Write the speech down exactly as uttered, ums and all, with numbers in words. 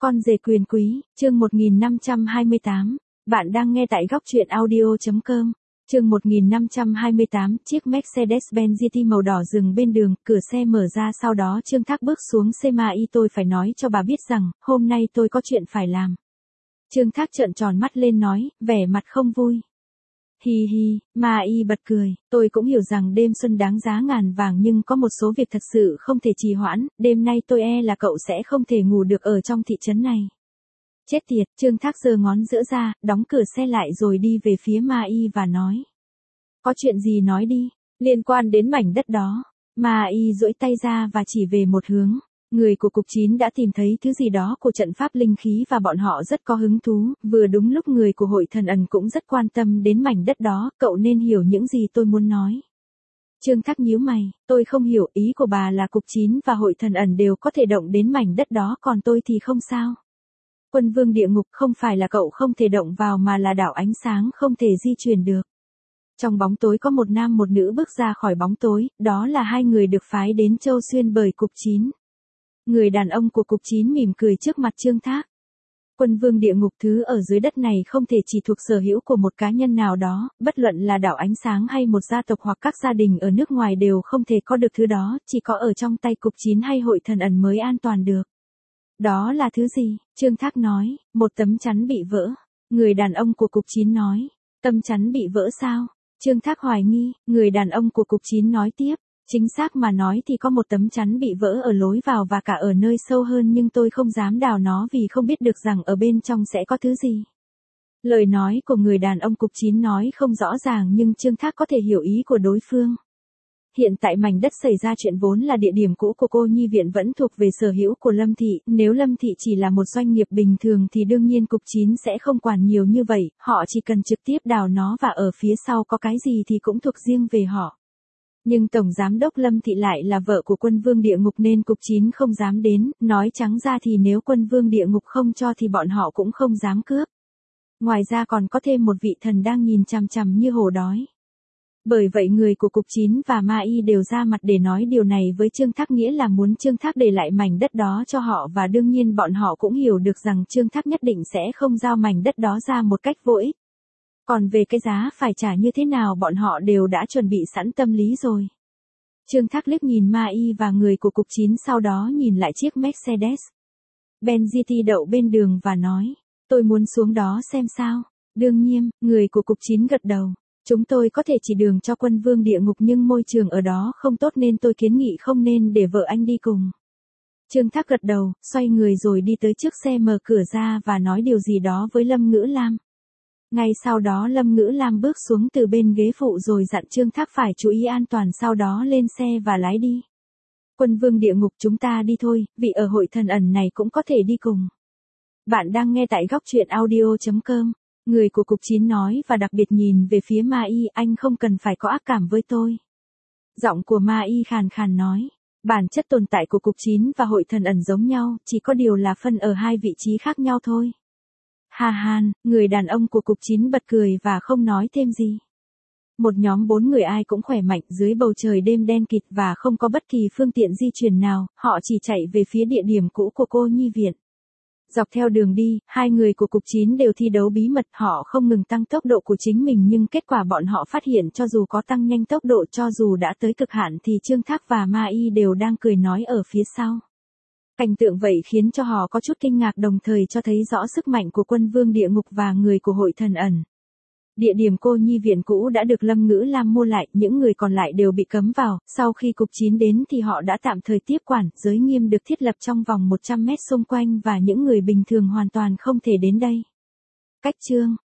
Con rể quyền quý, chương một nghìn năm trăm hai mươi tám. Bạn đang nghe tại góc truyện audio chấm com. Chương một nghìn năm trăm hai mươi tám, chiếc Mercedes-Benz giê tê màu đỏ dừng bên đường, cửa xe mở ra, sau đó Trương Thác bước xuống xe Ma Y. Tôi phải nói cho bà biết rằng, hôm nay tôi có chuyện phải làm. Trương Thác trợn tròn mắt lên nói, vẻ mặt không vui. Hi hi, Ma Y bật cười, tôi cũng hiểu rằng đêm xuân đáng giá ngàn vàng, nhưng có một số việc thật sự không thể trì hoãn, đêm nay tôi e là cậu sẽ không thể ngủ được ở trong thị trấn này. Chết tiệt, Trương Thác giơ ngón giữa ra, đóng cửa xe lại rồi đi về phía Ma Y và nói. Có chuyện gì nói đi, liên quan đến mảnh đất đó. Ma Y duỗi tay ra và chỉ về một hướng. Người của cục chín đã tìm thấy thứ gì đó của trận pháp linh khí và bọn họ rất có hứng thú, vừa đúng lúc người của hội thần ẩn cũng rất quan tâm đến mảnh đất đó, cậu nên hiểu những gì tôi muốn nói. Trương Thác nhíu mày, tôi không hiểu, ý của bà là cục chín và hội thần ẩn đều có thể động đến mảnh đất đó, còn tôi thì không sao. Quân vương địa ngục không phải là cậu không thể động vào mà là đảo ánh sáng không thể di chuyển được. Trong bóng tối có một nam một nữ bước ra khỏi bóng tối, đó là hai người được phái đến Châu Xuyên bởi cục chín. Người đàn ông của cục chín mỉm cười trước mặt Trương Thác. Quân vương địa ngục, thứ ở dưới đất này không thể chỉ thuộc sở hữu của một cá nhân nào đó, bất luận là đảo ánh sáng hay một gia tộc hoặc các gia đình ở nước ngoài đều không thể có được thứ đó, chỉ có ở trong tay cục chín hay hội thần ẩn mới an toàn được. Đó là thứ gì? Trương Thác nói, một tấm chắn bị vỡ. Người đàn ông của cục chín nói, tấm chắn bị vỡ sao? Trương Thác hoài nghi, người đàn ông của cục chín nói tiếp. Chính xác mà nói thì có một tấm chắn bị vỡ ở lối vào và cả ở nơi sâu hơn, nhưng tôi không dám đào nó vì không biết được rằng ở bên trong sẽ có thứ gì. Lời nói của người đàn ông cục chín nói không rõ ràng nhưng Trương Thác có thể hiểu ý của đối phương. Hiện tại mảnh đất xảy ra chuyện vốn là địa điểm cũ của cô nhi viện vẫn thuộc về sở hữu của Lâm Thị, nếu Lâm Thị chỉ là một doanh nghiệp bình thường thì đương nhiên cục chín sẽ không quản nhiều như vậy, họ chỉ cần trực tiếp đào nó và ở phía sau có cái gì thì cũng thuộc riêng về họ. Nhưng Tổng Giám đốc Lâm Thị lại là vợ của quân vương địa ngục nên cục chín không dám đến, nói trắng ra thì nếu quân vương địa ngục không cho thì bọn họ cũng không dám cướp. Ngoài ra còn có thêm một vị thần đang nhìn chằm chằm như hổ đói. Bởi vậy người của cục chín và Ma Y đều ra mặt để nói điều này với Trương Thác, nghĩa là muốn Trương Thác để lại mảnh đất đó cho họ, và đương nhiên bọn họ cũng hiểu được rằng Trương Thác nhất định sẽ không giao mảnh đất đó ra một cách vô ích. Còn về cái giá phải trả như thế nào bọn họ đều đã chuẩn bị sẵn tâm lý rồi. Trương Thác liếc nhìn Ma Y và người của cục chín, sau đó nhìn lại chiếc Mercedes-Benz giê tê đậu bên đường và nói, tôi muốn xuống đó xem sao. Đương nhiên, người của cục chín gật đầu. Chúng tôi có thể chỉ đường cho quân vương địa ngục nhưng môi trường ở đó không tốt nên tôi kiến nghị không nên để vợ anh đi cùng. Trương Thác gật đầu, xoay người rồi đi tới trước xe, mở cửa ra và nói điều gì đó với Lâm Ngữ Lam. Ngay sau đó Lâm Ngữ Lam bước xuống từ bên ghế phụ rồi dặn Trương Thác phải chú ý an toàn, sau đó lên xe và lái đi. Quân vương địa ngục, chúng ta đi thôi, vị ở hội thần ẩn này cũng có thể đi cùng. Bạn đang nghe tại góc truyện audio chấm com. Người của cục chín nói và đặc biệt nhìn về phía Ma Y, anh không cần phải có ác cảm với tôi. Giọng của Ma Y khàn khàn nói, bản chất tồn tại của cục chín và hội thần ẩn giống nhau, chỉ có điều là phân ở hai vị trí khác nhau thôi. Hà hàn, người đàn ông của cục chín bật cười và không nói thêm gì. Một nhóm bốn người ai cũng khỏe mạnh dưới bầu trời đêm đen kịt và không có bất kỳ phương tiện di chuyển nào, họ chỉ chạy về phía địa điểm cũ của cô nhi viện. Dọc theo đường đi, hai người của cục chín đều thi đấu bí mật, họ không ngừng tăng tốc độ của chính mình nhưng kết quả bọn họ phát hiện cho dù có tăng nhanh tốc độ, cho dù đã tới cực hạn thì Trương Thác và Ma Y đều đang cười nói ở phía sau. Cảnh tượng vậy khiến cho họ có chút kinh ngạc, đồng thời cho thấy rõ sức mạnh của quân vương địa ngục và người của hội thần ẩn. Địa điểm cô nhi viện cũ đã được Lâm Ngữ Lam mua lại, những người còn lại đều bị cấm vào, sau khi cục chín đến thì họ đã tạm thời tiếp quản, giới nghiêm được thiết lập trong vòng một trăm mét xung quanh và những người bình thường hoàn toàn không thể đến đây. Cách chương